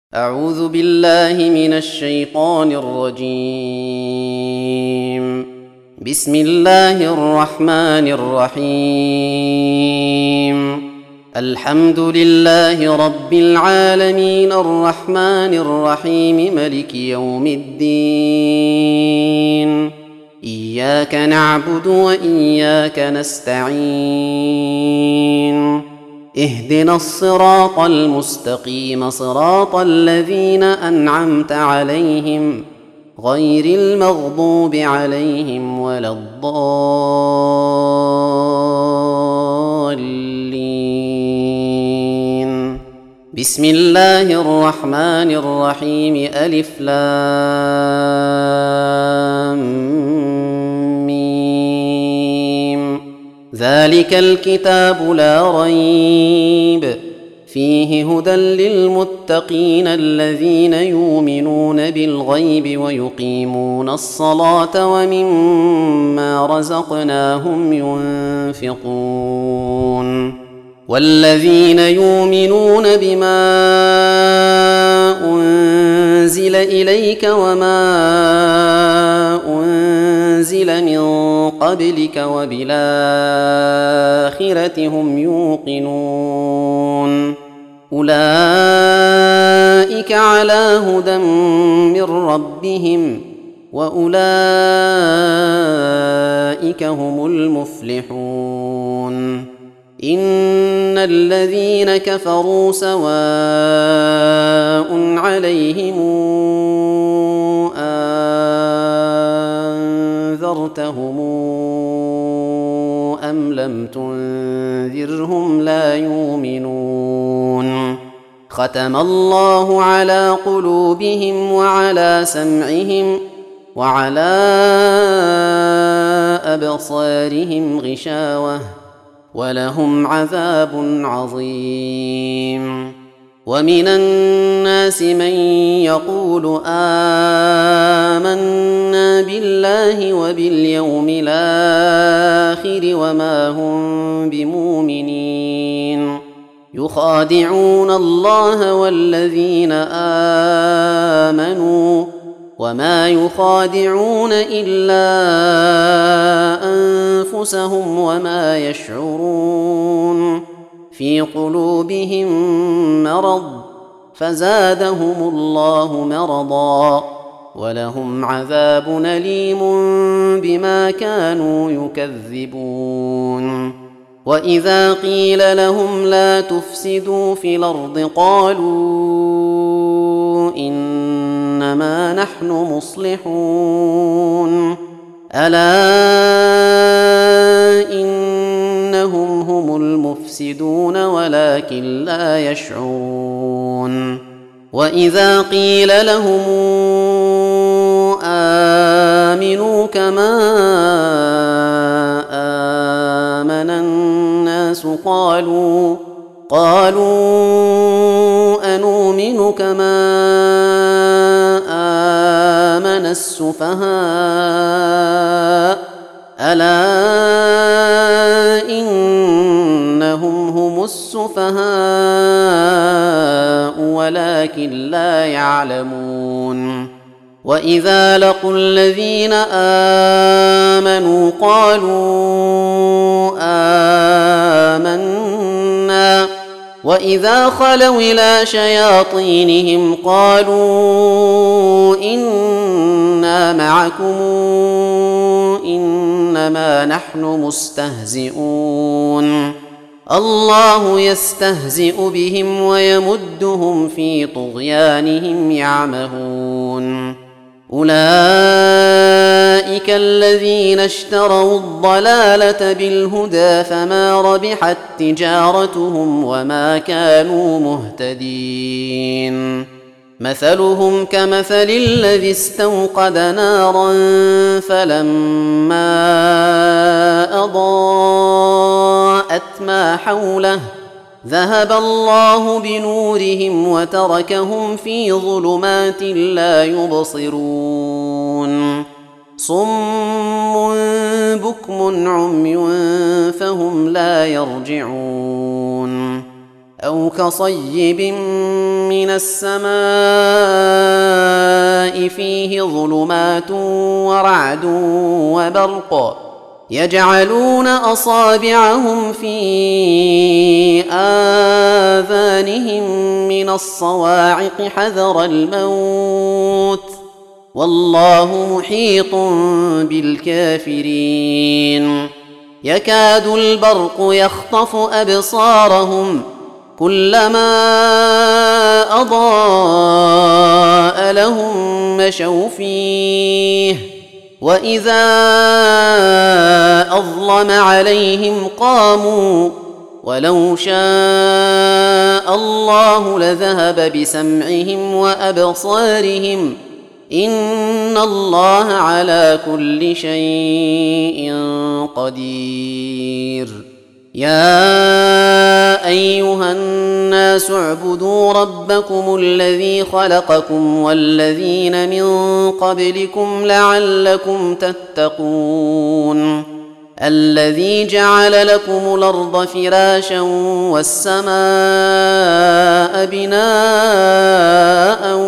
أعوذ بالله من الشيطان الرجيم. بسم الله الرحمن الرحيم. الحمد لله رب العالمين الرحمن الرحيم ملك يوم الدين. إياك نعبد وإياك نستعين. اهدنا الصراط المستقيم صراط الذين أنعمت عليهم غير المغضوب عليهم ولا الضالين. بسم الله الرحمن الرحيم. ألف لام ذلك الكتاب لا ريب فيه هدى للمتقين الذين يؤمنون بالغيب ويقيمون الصلاة ومما رزقناهم ينفقون والذين يؤمنون بما أنزل إليك وما أنزل من قبلك وبالآخرة هم يوقنون أولئك على هدى من ربهم وأولئك هم المفلحون. إن الذين كفروا سواء عليهم أنذرتهم أم لم تنذرهم لا يؤمنون. ختم الله على قلوبهم وعلى سمعهم وعلى أبصارهم غشاوة ولهم عذاب عظيم. ومن الناس من يقول آمنا بالله وباليوم الآخر وما هم بمؤمنين يخادعون الله والذين آمنوا وما يخادعون إلا أنفسهم وما يشعرون. في قلوبهم مرض فزادهم الله مرضا ولهم عذاب أليم بما كانوا يكذبون. وإذا قيل لهم لا تفسدوا في الأرض قالوا إنما نحن مصلحون. ألا إنهم هم المفسدون ولكن لا يشعرون. وإذا قيل لهم آمنوا كما آمن الناس قالوا أنؤمن كما آمن السفهاء ألا إنهم هم السفهاء ولكن لا يعلمون. وإذا لقوا الذين آمنوا قالوا آمنا وإذا خلوا إلى شياطينهم قالوا إنا معكم إنما نحن مستهزئون. الله يستهزئ بهم ويمدهم في طغيانهم يعمهون. أولئك الذين اشتروا الضلالة بالهدى فما ربحت تجارتهم وما كانوا مهتدين. مثلهم كمثل الذي استوقد نارا فلما أضاءت ما حوله ذهب الله بنورهم وتركهم في ظلمات لا يبصرون. صم بكم عمي فهم لا يرجعون. أو كصيب من السماء فيه ظلمات ورعد وبرق يجعلون أصابعهم في آذانهم من الصواعق حذر الموت والله محيط بالكافرين يكاد البرق يخطف أبصارهم كلما أضاء لهم مشوا فيه وإذا أظلم عليهم قاموا ولو شاء الله لذهب بسمعهم وأبصارهم إن الله على كل شيء قدير يا أيها الناس اعبدوا ربكم الذي خلقكم والذين من قبلكم لعلكم تتقون الذي جعل لكم الأرض فراشا والسماء بناء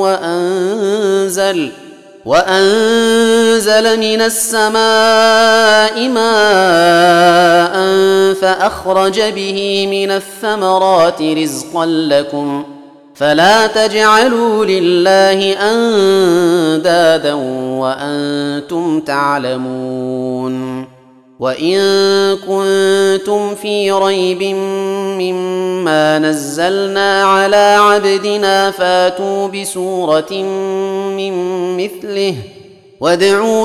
وأنزل من السماء ماء فأخرج به من الثمرات رزقا لكم فلا تجعلوا لله أندادا وأنتم تعلمون وإن كنتم في ريب مما نزلنا على عبدنا فاتوا بسورة من مثله وادعوا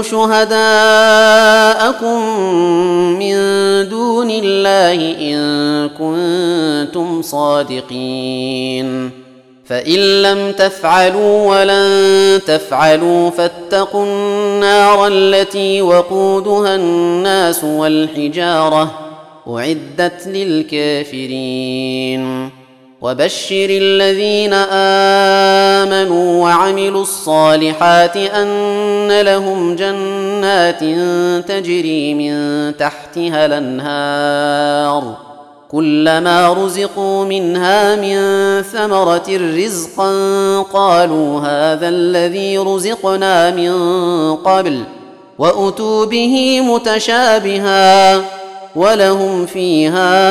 شهداءكم من دون الله إن كنتم صادقين فإن لم تفعلوا ولن تفعلوا فاتقوا النار التي وقودها الناس والحجارة أعدت للكافرين وبشر الذين آمنوا وعملوا الصالحات أن لهم جنات تجري من تحتها الأنهار كلما رزقوا منها من ثمرة رزقا قالوا هذا الذي رزقنا من قبل وأتوا به متشابها ولهم فيها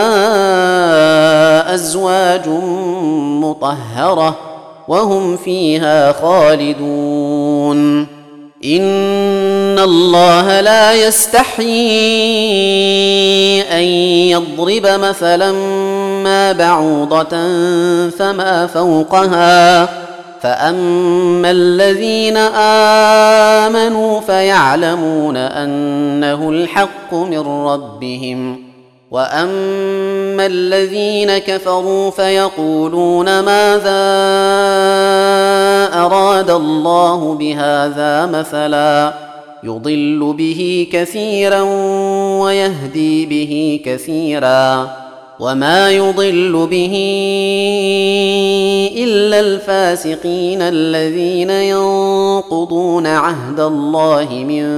أزواج مطهرة وهم فيها خالدون إن الله لا يستحيي أن يضرب مثلا ما بعوضة فما فوقها فأما الذين آمنوا فيعلمون أنه الحق من ربهم وأما الذين كفروا فيقولون ماذا أراد الله بهذا مثلا يضل به كثيرا ويهدي به كثيرا وما يضل به إلا الفاسقين الذين ينقضون عهد الله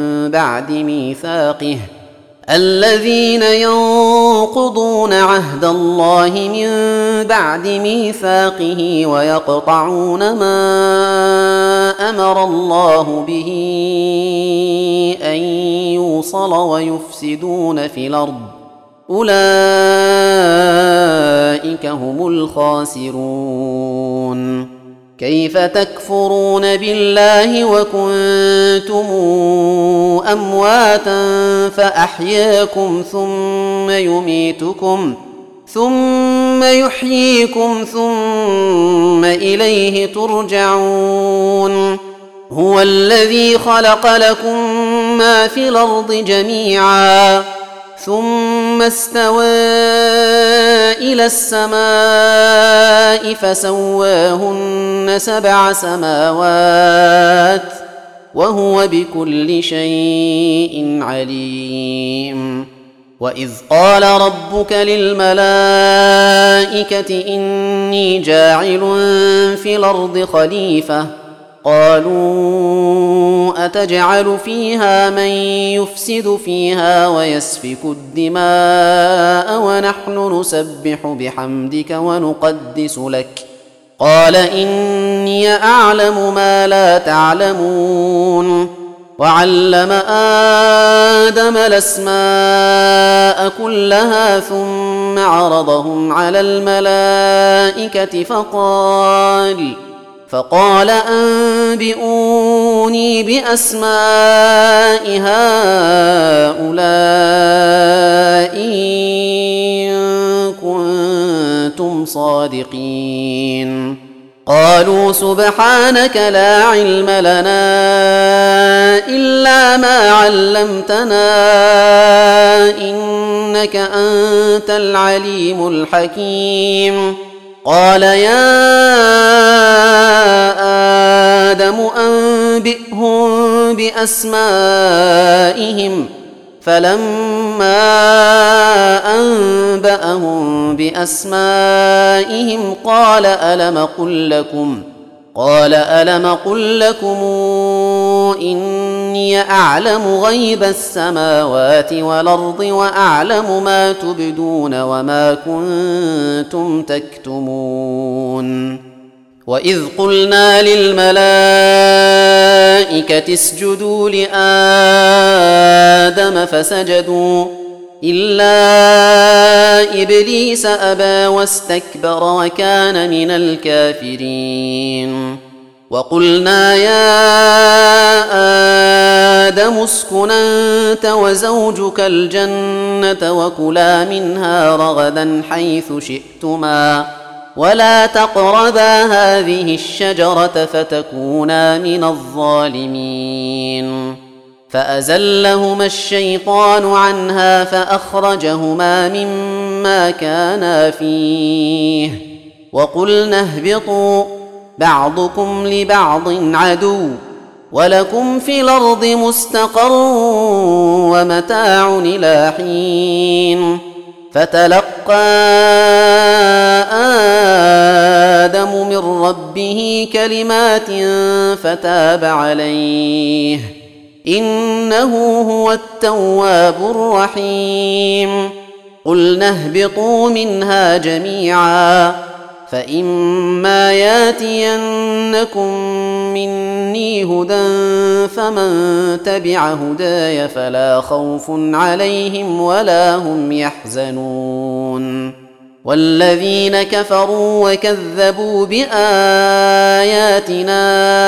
من بعد ميثاقه ويقطعون ما أمر الله به أن يوصل ويفسدون في الأرض أولئك هم الخاسرون كيف تكفرون بالله وكنتم أمواتا فأحياكم ثم يحييكم ثم إليه ترجعون هو الذي خلق لكم ما في الأرض جميعا ثم استوى إلى السماء فسواهن 7 سماوات وهو بكل شيء عليم وإذ قال ربك للملائكة إني جاعل في الأرض خليفة قالوا أتجعل فيها من يفسد فيها ويسفك الدماء ونحن نسبح بحمدك ونقدس لك قال إني أعلم ما لا تعلمون وعلم آدم الأسماء كلها ثم عرضهم على الملائكة فقال أنبئوني بأسماء هؤلاء إن كنتم صادقين قالوا سبحانك لا علم لنا إلا ما علمتنا إنك أنت العليم الحكيم قال يا آدم أنبئهم بأسمائهم فلما أنبأهم بأسمائهم قال ألم قل لكم إني أعلم غيب السماوات والأرض وأعلم ما تبدون وما كنتم تكتمون وإذ قلنا للملائكة اسجدوا لآدم فسجدوا إلا إبليس أبى واستكبر وكان من الكافرين وقلنا يا آدم اسكن أنت وزوجك الجنة وكلا منها رغدا حيث شئتما ولا تقربا هذه الشجرة فتكونا من الظالمين فأزلهما الشيطان عنها فأخرجهما مما كانا فيه وقلنا اهبطوا بعضكم لبعض عدو ولكم في الأرض مستقر ومتاع إلى حين فتلقى آدم من ربه كلمات فتاب عليه إنه هو التواب الرحيم قلنا اهبطوا منها جميعا فإما ياتينكم مني هدى فمن تبع هداي فلا خوف عليهم ولا هم يحزنون والذين كفروا وكذبوا بآياتنا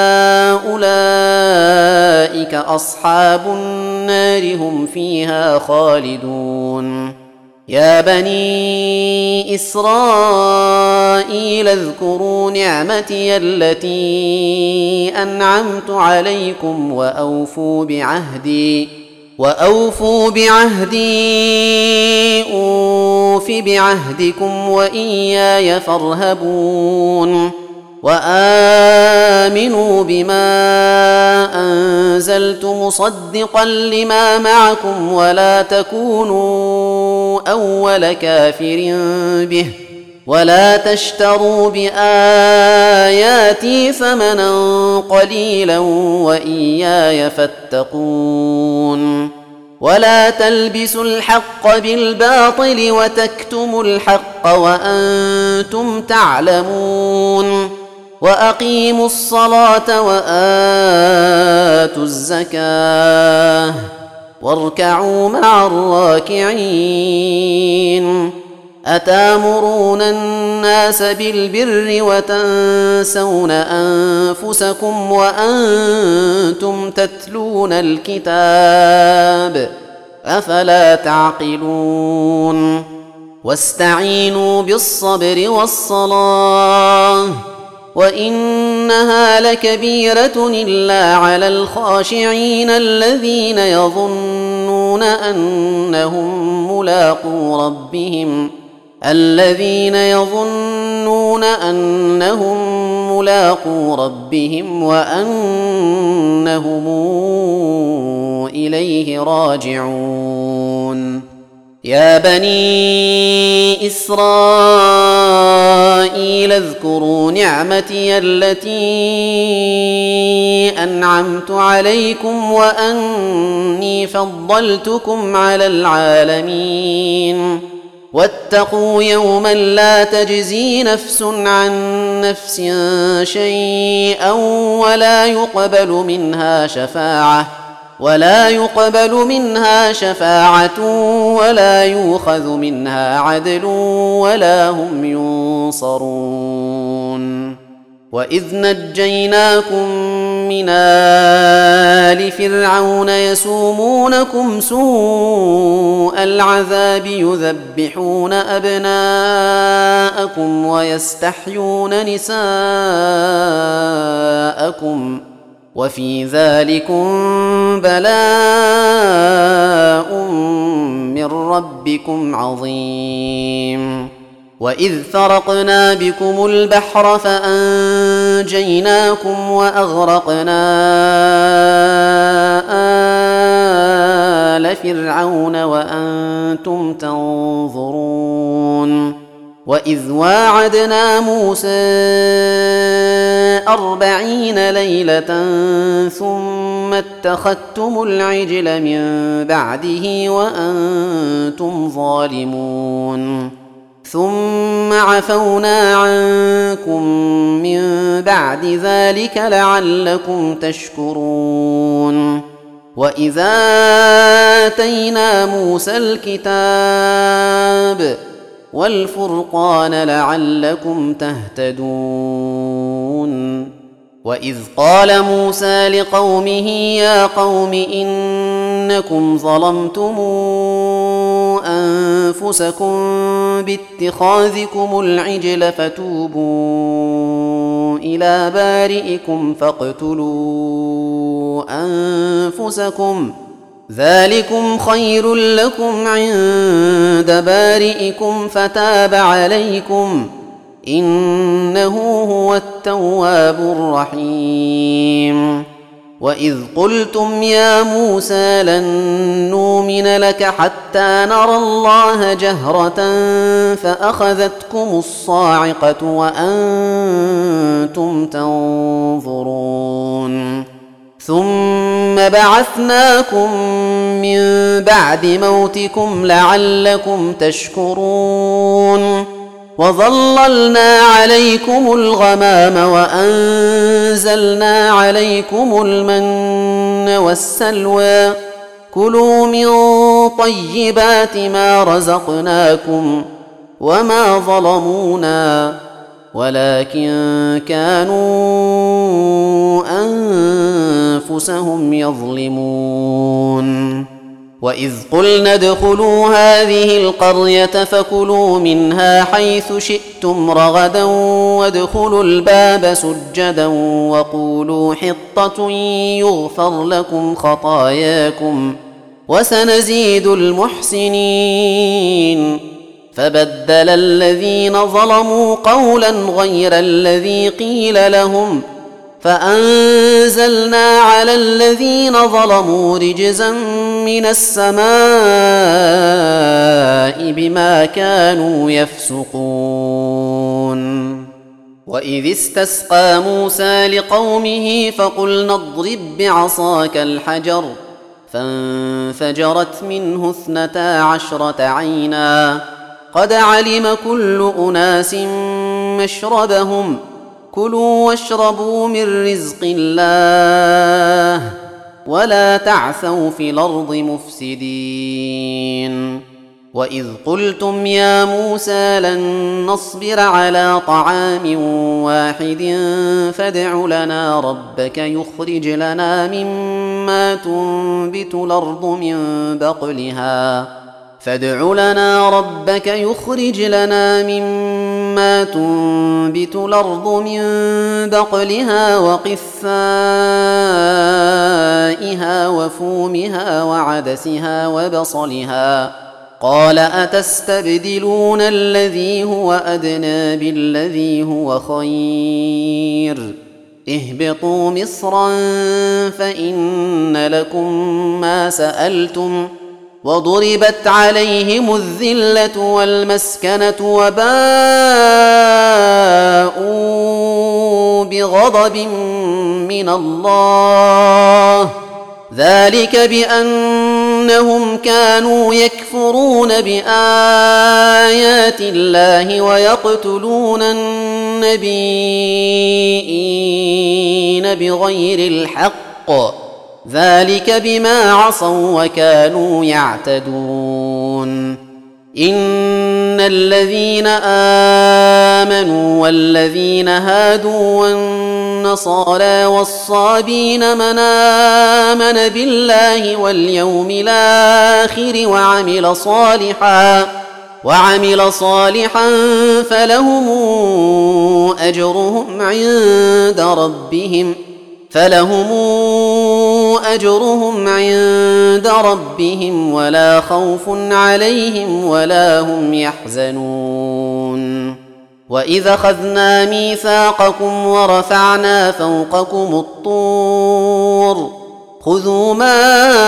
أولئك أصحاب النار هم فيها خالدون يا بني إسرائيل اذكروا نعمتي التي أنعمت عليكم وأوفوا بعهدي أوف بعهدكم وإياي فارهبون وآمنوا بما أنزلت مصدقا لما معكم ولا تكونوا أول كافر به ولا تشتروا بآياتي ثمنا قليلا وإياي فاتقون ولا تلبسوا الحق بالباطل وتكتموا الحق وأنتم تعلمون وأقيموا الصلاة وآتوا الزكاة واركعوا مع الراكعين أتامرون الناس بالبر وتنسون أنفسكم وأنتم تتلون الكتاب أفلا تعقلون واستعينوا بالصبر والصلاة وإنها لكبيرة إلا على الخاشعين الذين يظنون أنهم ملاقو ربهم وأنهم إليه راجعون يا بني إسرائيل اذكروا نعمتي التي أنعمت عليكم وأني فضلتكم على العالمين واتقوا يوما لا تجزي نفس عن نفس شيئا ولا يقبل منها شفاعة ولا يؤخذ منها عدل ولا هم ينصرون وإذ نجيناكم من آل فرعون يسومونكم سوء العذاب يذبحون أبناءكم ويستحيون نساءكم وفي ذلكم بلاء من ربكم عظيم وإذ فرقنا بكم البحر فأنجيناكم وأغرقنا آل فرعون وأنتم تنظرون وإذ واعدنا موسى 40 ليلة ثم اتخذتم العجل من بعده وأنتم ظالمون ثم عفونا عنكم من بعد ذلك لعلكم تشكرون وإذا آتينا موسى الكتاب والفرقان لعلكم تهتدون وإذ قال موسى لقومه يا قوم إنكم ظلمتم أنفسكم باتخاذكم العجل فتوبوا إلى بارئكم فاقتلوا أنفسكم ذلكم خير لكم عند بارئكم فتاب عليكم إنه هو التواب الرحيم وإذ قلتم يا موسى لن نؤمن لك حتى نرى الله جهرة فأخذتكم الصاعقة وأنتم تنظرون ثم بعثناكم من بعد موتكم لعلكم تشكرون وظللنا عليكم الغمام وأنزلنا عليكم المن والسلوى كلوا من طيبات ما رزقناكم وما ظلمونا ولكن كانوا أنفسهم يظلمون وإذ قلنا ادخلوا هذه القرية فكلوا منها حيث شئتم رغدا وادخلوا الباب سجدا وقولوا حطة يغفر لكم خطاياكم وسنزيد المحسنين فبدل الذين ظلموا قولا غير الذي قيل لهم فأنزلنا على الذين ظلموا رجزا من السماء بما كانوا يفسقون وإذ استسقى موسى لقومه فقلنا اضرب بعصاك الحجر فانفجرت منه 12 عينا قد علم كل أناس مشربهم كلوا واشربوا من رزق الله ولا تعثوا في الأرض مفسدين وإذ قلتم يا موسى لن نصبر على طعام واحد فادع لنا ربك يخرج لنا مما تنبت الأرض من بقلها وقثائها وفومها وعدسها وبصلها قال أتستبدلون الذي هو أدنى بالذي هو خير اهبطوا مصرا فإن لكم ما سألتم وضربت عليهم الذلة والمسكنة وباءوا بغضب من الله ذلك بأنهم كانوا يكفرون بآيات الله ويقتلون النبيين بغير الحق ذلك بما عصوا وكانوا يعتدون إن الذين آمنوا والذين هادوا والنصارى والصابين من آمن بالله واليوم الآخر وعمل صالحا فلهم أجرهم عند ربهم ولا خوف عليهم ولا هم يحزنون وإذا أخذنا ميثاقكم ورفعنا فوقكم الطور خذوا ما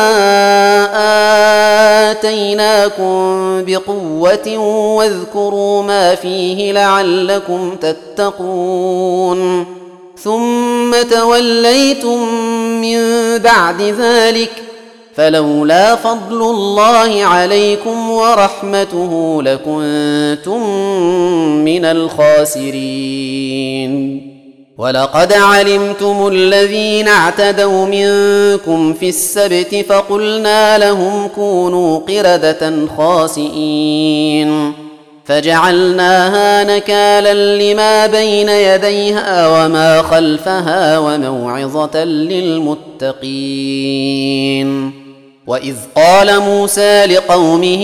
آتيناكم بقوة واذكروا ما فيه لعلكم تتقون ثم توليتم من بعد ذلك فلولا فضل الله عليكم ورحمته لكنتم من الخاسرين ولقد علمتم الذين اعتدوا منكم في السبت فقلنا لهم كونوا قردة خاسئين فجعلناها نكالا لما بين يديها وما خلفها وموعظة للمتقين وإذ قال موسى لقومه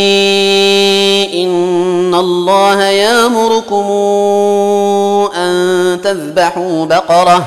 إن الله يأمركم أن تذبحوا بقرة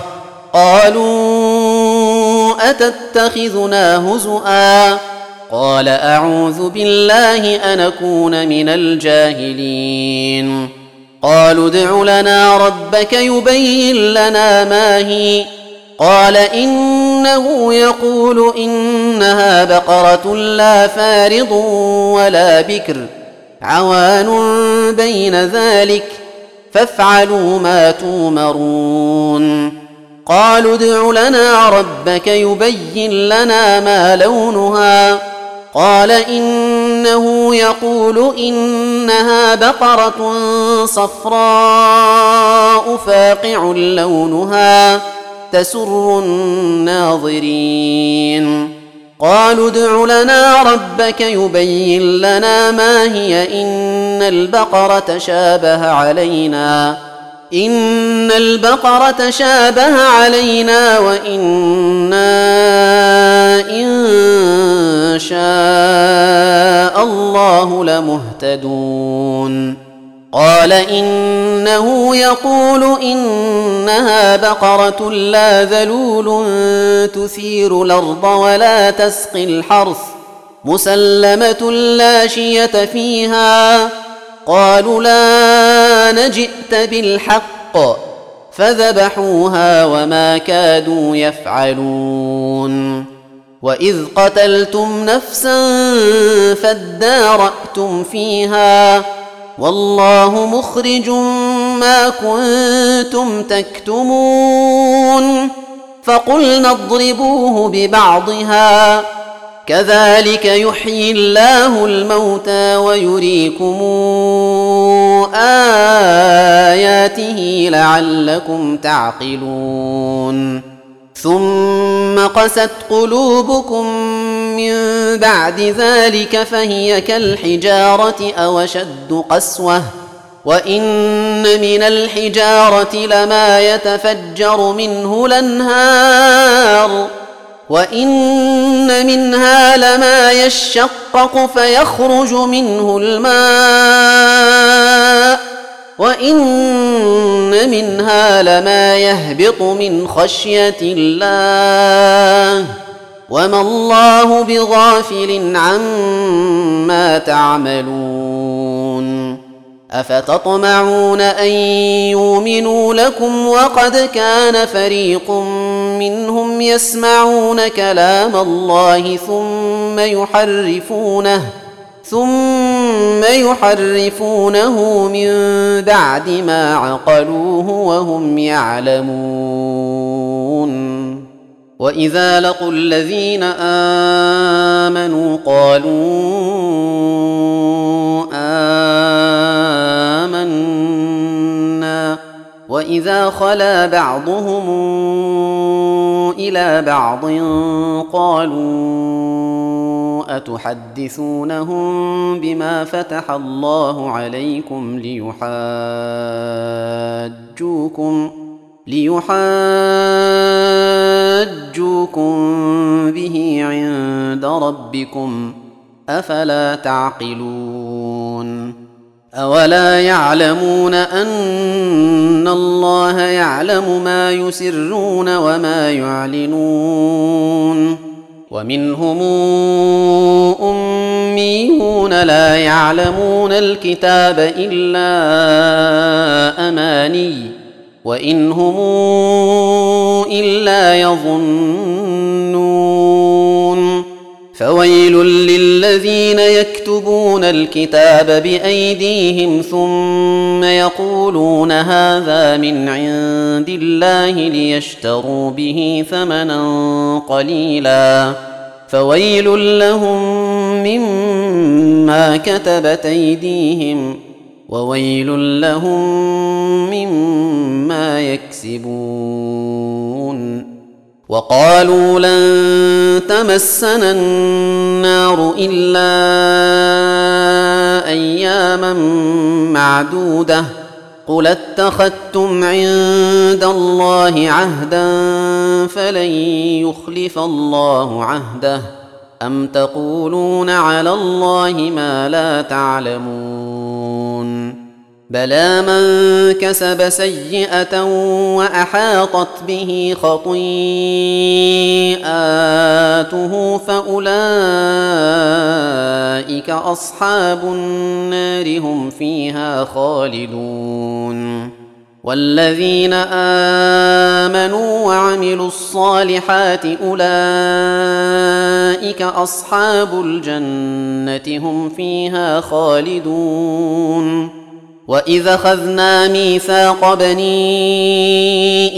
قالوا أتتخذنا هزؤا قال أعوذ بالله أن أكون من الجاهلين قالوا ادع لنا ربك يبين لنا ما هي قال إنه يقول إنها بقرة لا فارض ولا بكر عوان بين ذلك فافعلوا ما تومرون قالوا ادع لنا ربك يبين لنا ما لونها قال إنه يقول إنها بقرة صفراء فاقع لونها تسر الناظرين قالوا ادع لنا ربك يبين لنا ما هي إن البقرة شابه علينا وإنا إن شاء الله لمهتدون قال إنه يقول إنها بقرة لا ذلول تثير الأرض ولا تسقي الحرث مسلمة لا شية فيها قالوا لا نجئت بالحق فذبحوها وما كادوا يفعلون وإذ قتلتم نفسا فادارأتم فيها والله مخرج ما كنتم تكتمون فقلنا اضربوه ببعضها كذلك يحيي الله الموتى ويريكم آياته لعلكم تعقلون ثم قست قلوبكم من بعد ذلك فهي كالحجارة أو أشد قسوة وإن من الحجارة لما يتفجر منه الأنهار وإن منها لما يشقق فيخرج منه الماء وإن منها لما يهبط من خشية الله وما الله بغافل عما تعملون أفتطمعون أن يؤمنوا لكم وقد كان فريق منهم يسمعون كلام الله ثم يحرفونه من بعد ما عقلوه وهم يعلمون. وإذا لقوا الذين آمنوا قالوا آمنا وإذا خلا بعضهم إلى بعض قالوا أتحدثونهم بما فتح الله عليكم ليحاجوكم به عند ربكم أفلا تعقلون. أولا يعلمون أن الله يعلم ما يسرون وما يعلنون. ومنهم أميون لا يعلمون الكتاب إلا أماني وإن هم إلا يظنون. فويل للذين يكتبون الكتاب بأيديهم ثم يقولون هذا من عند الله ليشتروا به ثمنا قليلا فويل لهم مما كتبت أيديهم وويل لهم مما يكسبون. وقالوا لن تمسنا النار إلا أياما معدودة قل اتخذتم عند الله عهدا فلن يخلف الله عهده أم تقولون على الله ما لا تعلمون. بلى من كسب سيئة وأحاطت به خطيئاته فأولئك أصحاب النار هم فيها خالدون. والذين آمنوا وعملوا الصالحات أولئك أصحاب الجنة هم فيها خالدون. وإذا أخذنا ميثاق بني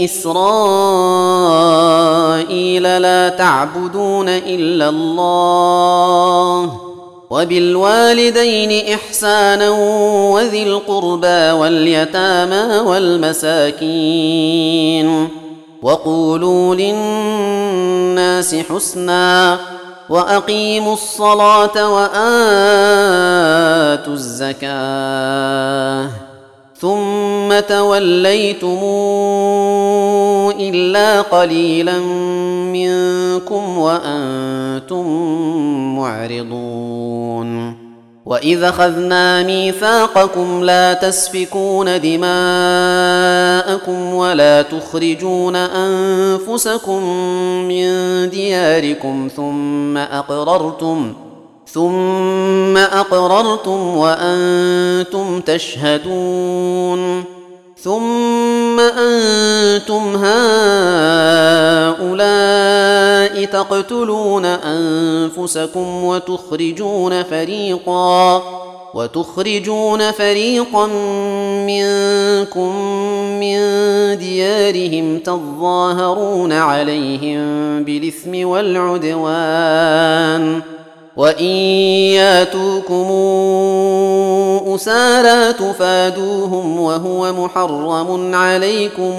إسرائيل لا تعبدون إلا الله وبالوالدين إحسانا وذي القربى واليتامى والمساكين وقولوا للناس حسنا وأقيموا الصلاة وآتوا الزكاة ثم توليتم إلا قليلا منكم وأنتم معرضون. وإذا أخذنا ميثاقكم لا تسفكون دماءكم ولا تخرجون أنفسكم من دياركم ثم أقررتم وأنتم تشهدون. ثم أنتم هؤلاء تقتلون أنفسكم وتخرجون فريقا منكم من ديارهم تظاهرون عليهم بالإثم والعدوان وإن ياتوكم أسارى تفادوهم وهو محرم عليكم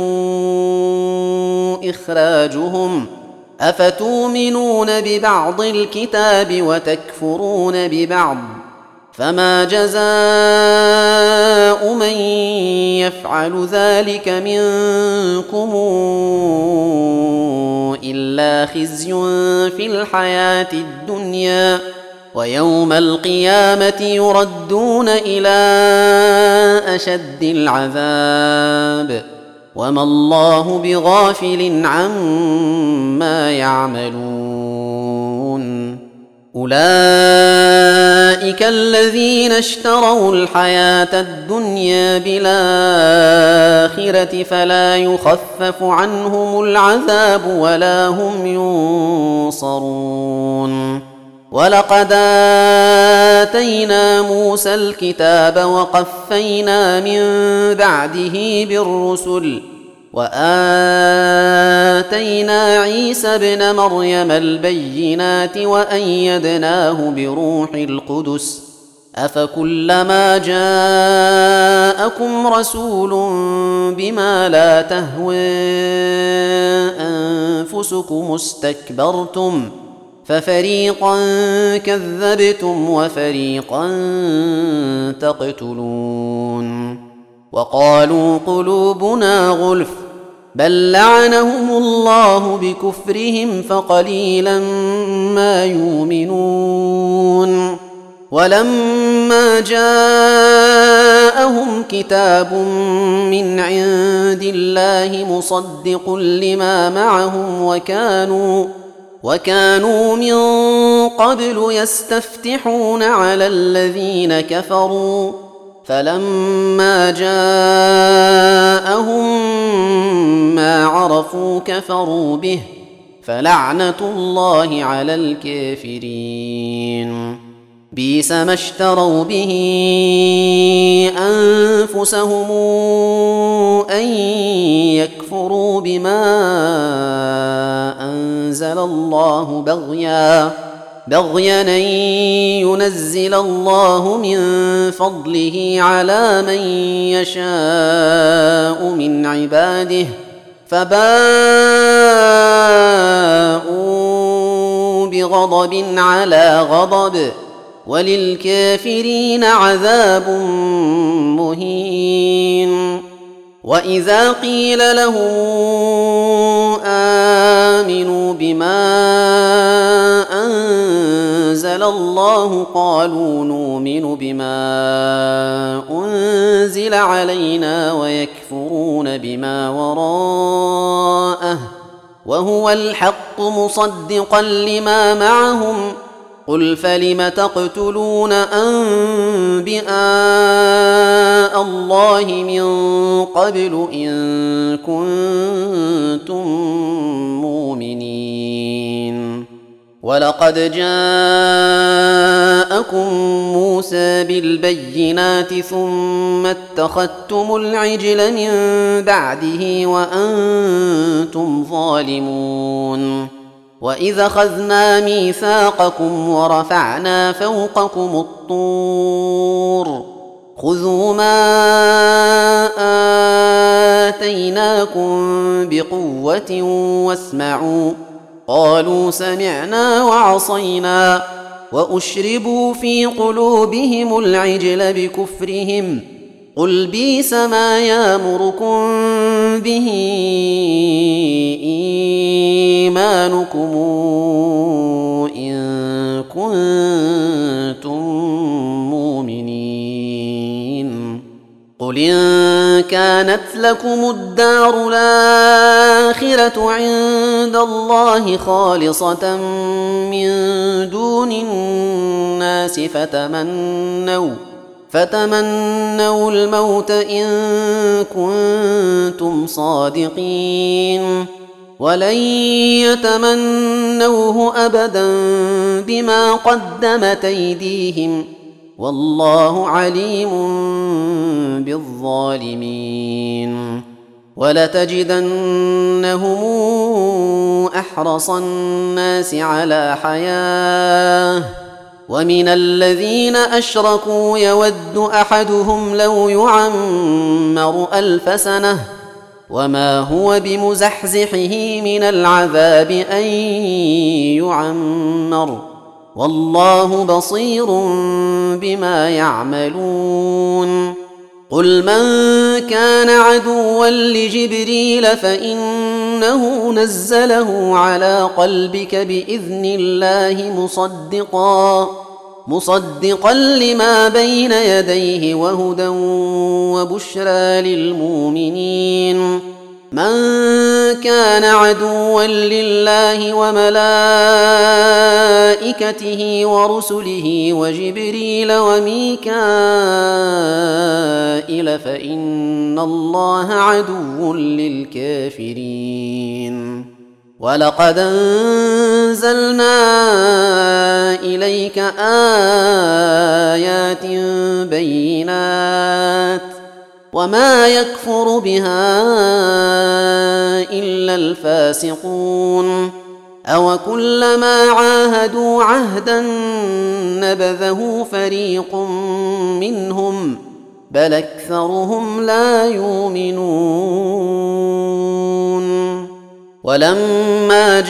إخراجهم أفتؤمنون ببعض الكتاب وتكفرون ببعض فما جزاء من يفعل ذلك منكم إلا خزي في الحياة الدنيا ويوم القيامة يردون إلى أشد العذاب وما الله بغافل عما يعملون. أولئك الذين اشتروا الحياة الدنيا بالآخرة فلا يخفف عنهم العذاب ولا هم ينصرون. ولقد آتينا موسى الكتاب وقفينا من بعده بالرسل وآتينا عيسى ابن مريم البينات وأيدناه بروح القدس أفكلما جاءكم رسول بما لا تهوى أنفسكم استكبرتم ففريقا كذبتم وفريقا تقتلون. وقالوا قلوبنا غلف بل لعنهم الله بكفرهم فقليلا ما يؤمنون. ولما جاءهم كتاب من عند الله مصدق لما معهم وكانوا من قبل يستفتحون على الذين كفروا فلما جاءهم ما عرفوا كفروا به فلعنة الله على الكافرين. بئس ما اشتروا به أنفسهم أن يكفروا بما أنزل الله بغيا أن ينزل الله من فضله على من يشاء من عباده فباءوا بغضب على غضب وللكافرين عذاب مهين. وإذا قيل لهم آمنوا بما أنزل الله قالوا نؤمن بما أنزل علينا ويكفرون بما وراءه وهو الحق مصدقا لما معهم قل فلم تقتلون أنبياء الله من قبل إن كنتم مؤمنين. ولقد جاءكم موسى بالبينات ثم اتخذتم العجل من بعده وأنتم ظالمون. وإذ أخذنا ميثاقكم ورفعنا فوقكم الطور خذوا ما آتيناكم بقوة واسمعوا قالوا سمعنا وعصينا وأشربوا في قلوبهم العجل بكفرهم قل بئس ما يأمركم به إيمانكم إن كنتم مؤمنين. قل إن كانت لكم الدار الآخرة عند الله خالصة من دون الناس فتمنوا الموت إن كنتم صادقين ولن يتمنوه أبدا بما قدمت أيديهم والله عليم بالظالمين. ولتجدنهم أحرص الناس على حياة ومن الذين أشركوا يود أحدهم لو يعمر 1000 سنة وما هو بمزحزحه من العذاب أن يعمر والله بصير بما يعملون. قل من كان عدوا لجبريل فإنه نزله على قلبك بإذن الله مصدقا لما بين يديه وهدى وبشرى للمؤمنين. من كان عدوا لله وملائكته ورسله وجبريل وميكائيل فإن الله عدو للكافرين ولقد أنزلنا إليك آيات بينات وما يكفر بها إلا الفاسقون أوكلما عاهدوا عهدا نبذه فريق منهم بل أكثرهم لا يؤمنون ولما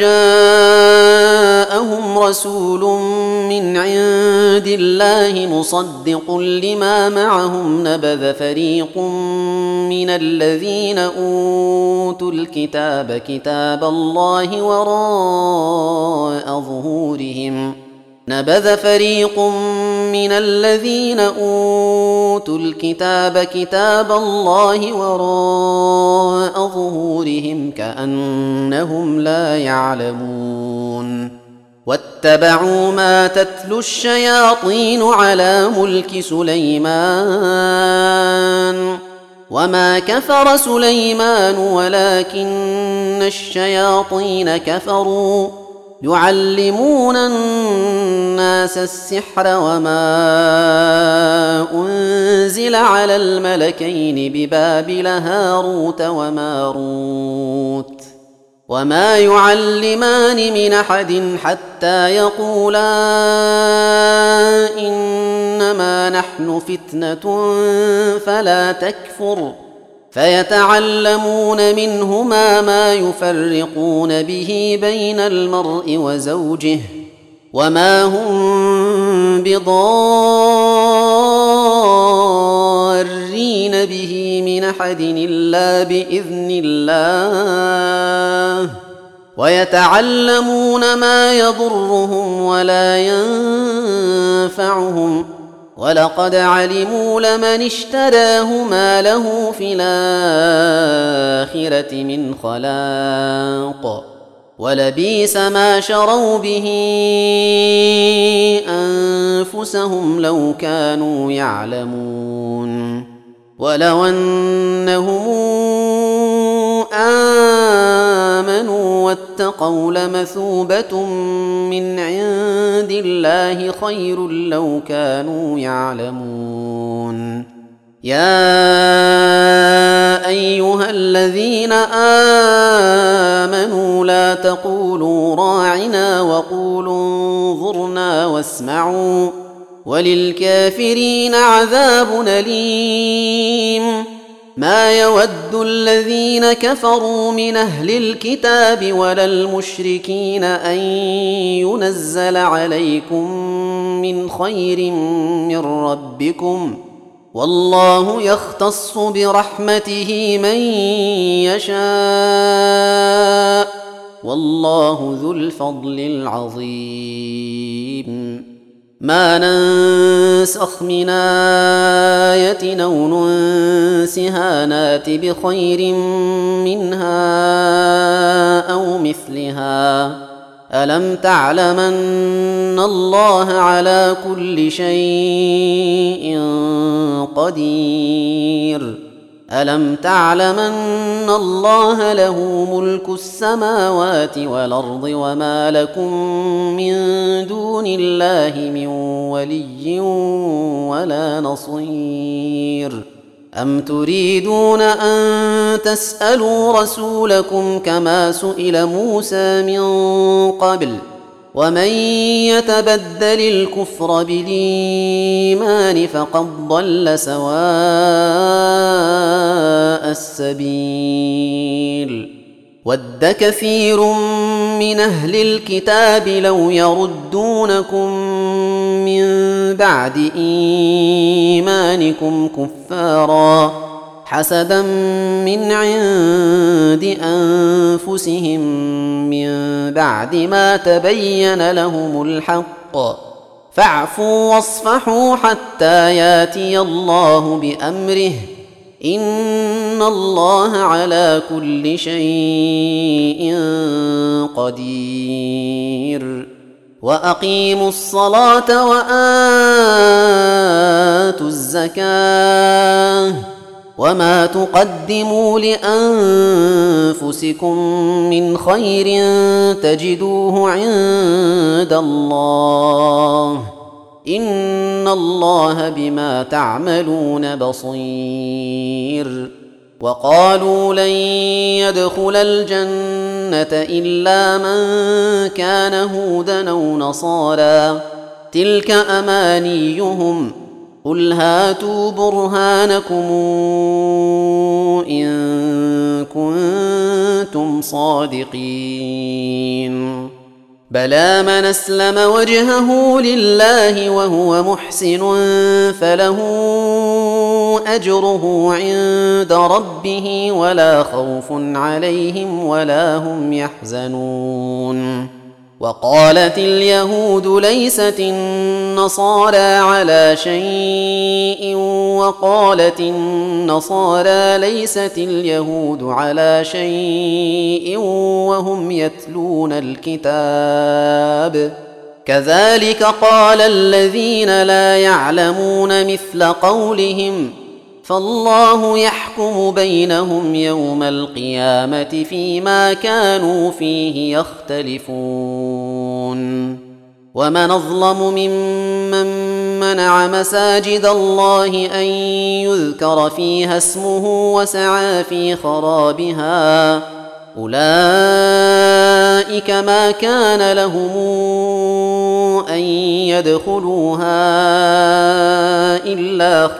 جاءهم رسول من عند الله مصدق لما معهم نبذ فريق من الذين أوتوا الكتاب كتاب الله وراء ظهورهم نبذ فريق من الذين أوتوا الكتاب كتاب الله وراء ظهورهم كأنهم لا يعلمون واتبعوا ما تتلو الشياطين على ملك سليمان وما كفر سليمان ولكن الشياطين كفروا يعلمون الناس السحر وما أنزل على الملكين ببابل هاروت وماروت وما يعلمان من أحد حتى يقولا إنما نحن فتنة فلا تكفر فيتعلمون منهما ما يفرقون به بين المرء وزوجه وما هم بضارين به من أحد إلا بإذن الله ويتعلمون ما يضرهم ولا ينفعهم ولقد علموا لمن اشتراه ما له في الآخرة من خلاق ولبئس ما شروا به أنفسهم لو كانوا يعلمون ولو أنهم آمنوا واتقوا لمثوبة من عند الله خير لو كانوا يعلمون يا أيها الذين آمنوا لا تقولوا راعنا وقولوا انظرنا واسمعوا وللكافرين عذاب أليم ما يود الذين كفروا من أهل الكتاب ولا المشركين أن ينزل عليكم من خير من ربكم والله يختص برحمته من يشاء والله ذو الفضل العظيم ما ننسخ من آية أو ننسها نات بخير منها أو مثلها ألم تعلم أن الله على كل شيء قدير ألم تعلم أن الله له ملك السماوات والأرض وما لكم من دون الله من ولي ولا نصير أم تريدون أن تسألوا رسولكم كما سئل موسى من قبل ومن يتبدل الكفر بالإيمان فقد ضل سواء السبيل ود كثير من أهل الكتاب لو يردونكم من بعد إيمانكم كفارا حسدا من عند أنفسهم من بعد ما تبين لهم الحق فاعفوا واصفحوا حتى ياتي الله بأمره إن الله على كل شيء قدير وأقيموا الصلاة وآتوا الزكاة وما تقدموا لأنفسكم من خير تجدوه عند الله إن الله بما تعملون بصير وقالوا لن يدخل الجنة إلا من كان هودا أو نصارى تلك أمانيهم قل هاتوا برهانكم إن كنتم صادقين بلى من أسلم وجهه لله وهو محسن فله أجره عند ربه ولا خوف عليهم ولا هم يحزنون وقالت اليهود ليست النصارى على شيء وقالت النصارى ليست اليهود على شيء وهم يتلون الكتاب كذلك قال الذين لا يعلمون مثل قولهم فالله يحكم بينهم يوم القيامة فيما كانوا فيه يختلفون ومن أظلم ممن منع مساجد الله أن يذكر فيها اسمه وسعى في خرابها أولئك ما كان لهم أن يدخلوها إلا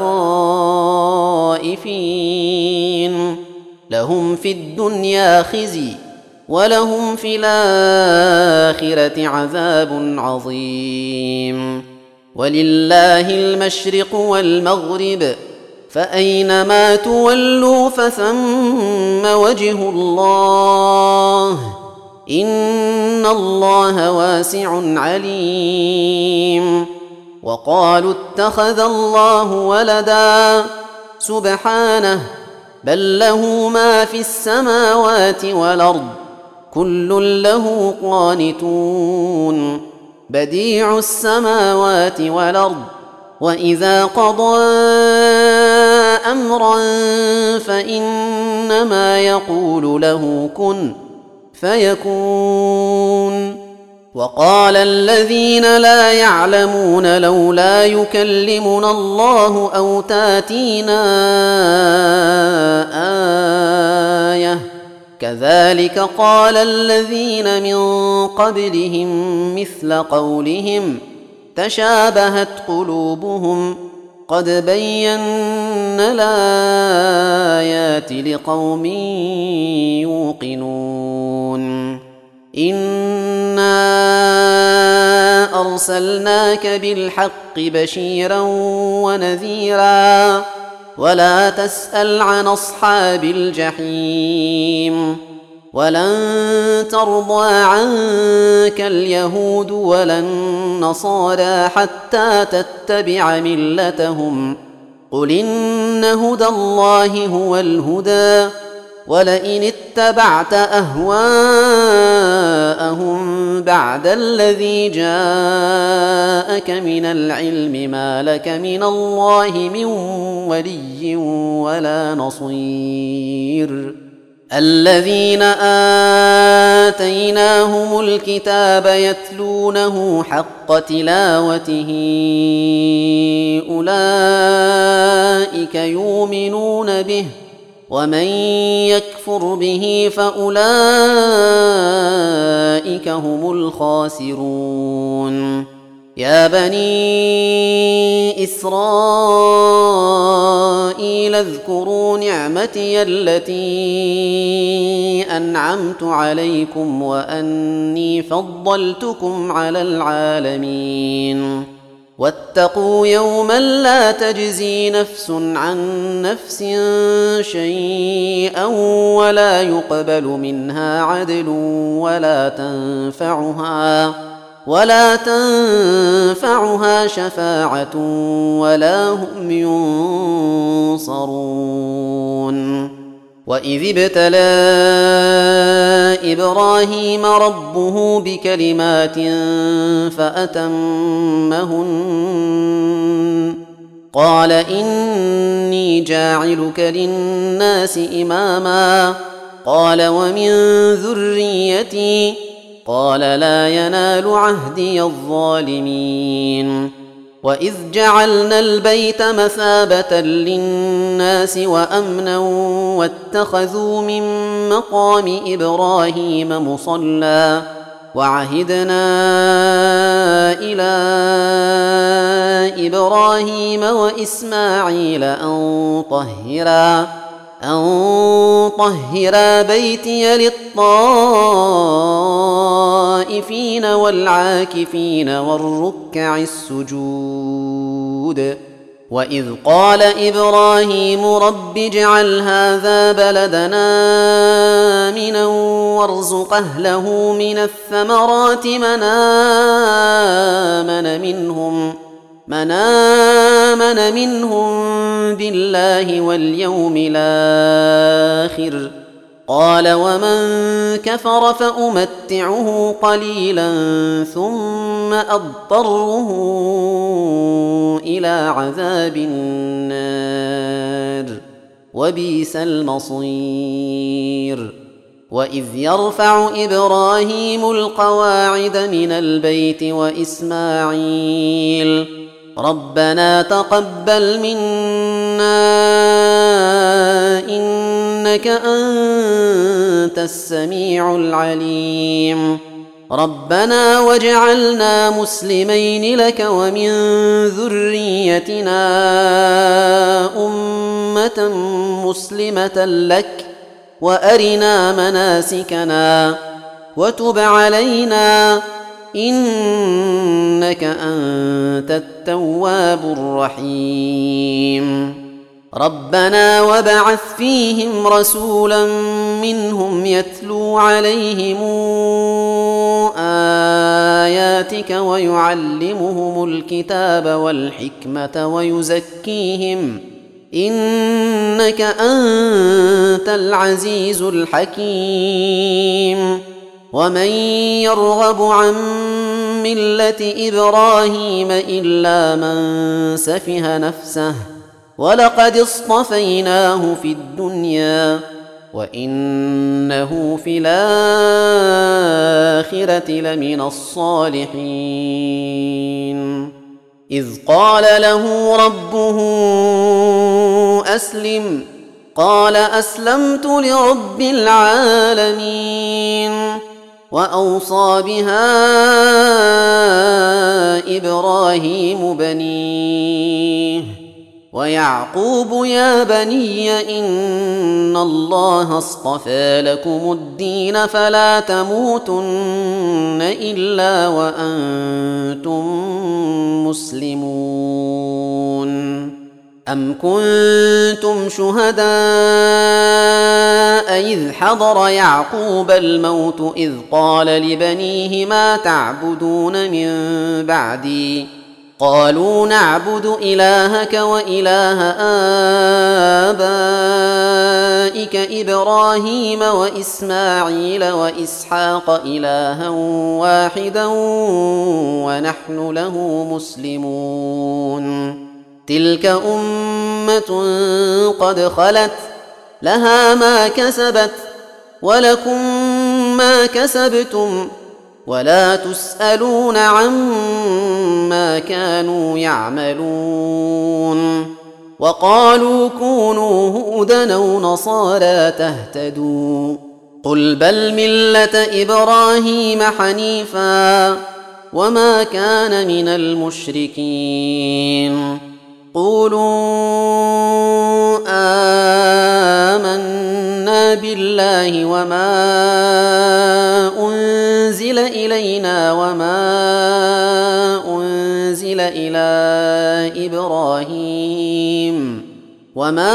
خائفين لهم في الدنيا خزي ولهم في الآخرة عذاب عظيم ولله المشرق والمغرب فأينما تولوا فثم وجه الله إن الله واسع عليم وقالوا اتخذ الله ولدا سبحانه بل له ما في السماوات والأرض كل له قانتون بديع السماوات والأرض وإذا قضى أمرا فإنما يقول له كن فيكون وقال الذين لا يعلمون لولا يكلمنا الله أو تاتينا آية كذلك قال الذين من قبلهم مثل قولهم تشابهت قلوبهم قد بينا الآيات لقوم يوقنون إنا أرسلناك بالحق بشيرا ونذيرا ولا تسأل عن أصحاب الجحيم ولن ترضى عنك اليهود ولا النصارى حتى تتبع ملتهم قل إن هدى الله هو الهدى ولئن اتبعت أهواءهم بعد الذي جاءك من العلم ما لك من الله من ولي ولا نصير الذين آتيناهم الكتاب يتلونه حق تلاوته أولئك يؤمنون به ومن يكفر به فأولئك هم الخاسرون يا بني إسرائيل اذكروا نعمتي التي أنعمت عليكم وأني فضلتكم على العالمين واتقوا يوما لا تجزي نفس عن نفس شيئا ولا يقبل منها عدل ولا تنفعها شفاعة ولا هم ينصرون. وإذ ابتلى إبراهيم ربه بكلمات فأتمهن قال إني جاعلك للناس إماما قال ومن ذريتي قال لا ينال عهدي الظالمين. وإذ جعلنا البيت مثابة للناس وأمنا واتخذوا من مقام إبراهيم مصلى وعهدنا إلى إبراهيم وإسماعيل أن طهرا بيتي للطائفين والعاكفين والركع السجود. وإذ قال إبراهيم رب اجعل هذا بلدنا آمنا وارزق أهله من الثمرات من آمن منهم بالله واليوم الآخر قال ومن كفر فأمتعه قليلا ثم أضطره إلى عذاب النار وبئس المصير. وإذ يرفع إبراهيم القواعد من البيت وإسماعيل ربنا تقبل منا إنك أنت السميع العليم ربنا واجعلنا مسلمين لك ومن ذريتنا أمة مسلمة لك وأرنا مناسكنا وتب علينا إنك أنت التواب الرحيم. ربنا وابعث فيهم رسولا منهم يتلو عليهم آياتك ويعلمهم الكتاب والحكمة ويزكيهم إنك أنت العزيز الحكيم. ومن يرغب عن ملة إبراهيم إلا من سفه نفسه ولقد اصطفيناه في الدنيا وإنه في الآخرة لمن الصالحين. إذ قال له ربه أسلم قال أسلمت لرب العالمين. وأوصى بها إبراهيم بنيه ويعقوب يا بني إن الله اصطفى لكم الدين فلا تموتن إلا وأنتم مسلمون. أم كنتم شهداء إذ حضر يعقوب الموت إذ قال لبنيه ما تعبدون من بعدي قالوا نعبد إلهك وإله آبائك إبراهيم وإسماعيل وإسحاق إلها واحدا ونحن له مسلمون. تلك أمة قد خلت لها ما كسبت ولكم ما كسبتم ولا تسألون عما كانوا يعملون. وقالوا كونوا هودا أو نصارى تهتدوا قل بل ملة إبراهيم حنيفا وما كان من المشركين. قولوا آمنا بالله وما أنزل إلينا وما أنزل إلى وما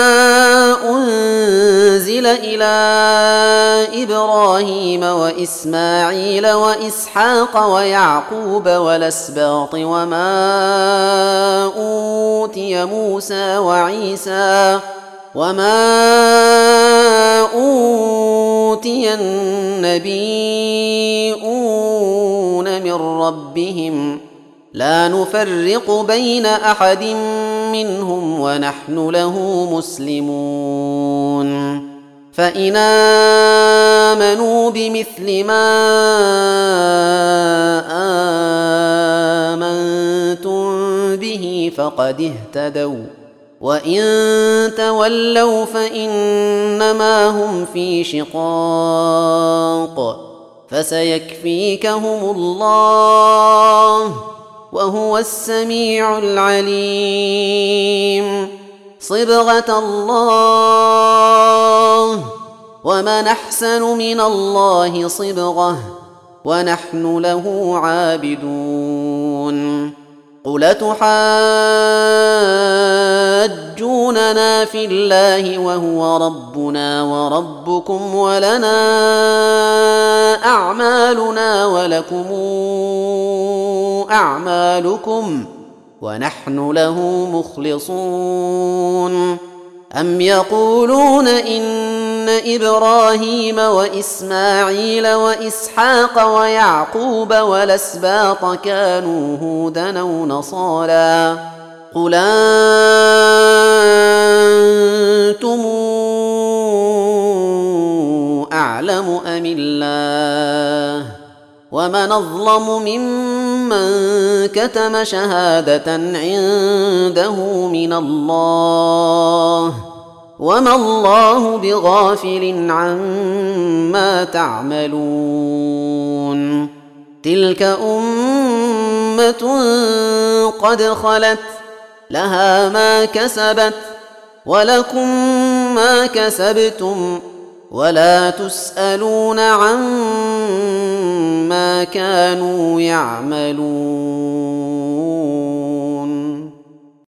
أنزل إلى إبراهيم وإسماعيل وإسحاق ويعقوب والأسباط وما أوتي موسى وعيسى وما أوتي النبيون من ربهم لا نفرق بين أحد منهم ونحن له مسلمون فإن آمنوا بمثل ما آمنتم به فقد اهتدوا وإن تولوا فإنما هم في شقاق فسيكفيكهم الله وهو السميع العليم صبغة الله ومن أحسن من الله صبغة ونحن له عابدون قل تحاجوننا في الله وهو ربنا وربكم ولنا أعمالنا ولكم أعمالكم ونحن له مخلصون أم يقولون إن إبراهيم وإسماعيل وإسحاق ويعقوب والأسباط كانوا هودا أو نصارى قل أنتم أعلم أم الله ومن أظلم ممن كتم شهادة عنده من الله وما الله بغافل عما تعملون تلك أمة قد خلت لها ما كسبت ولكم ما كسبتم ولا تسألون عما كانوا يعملون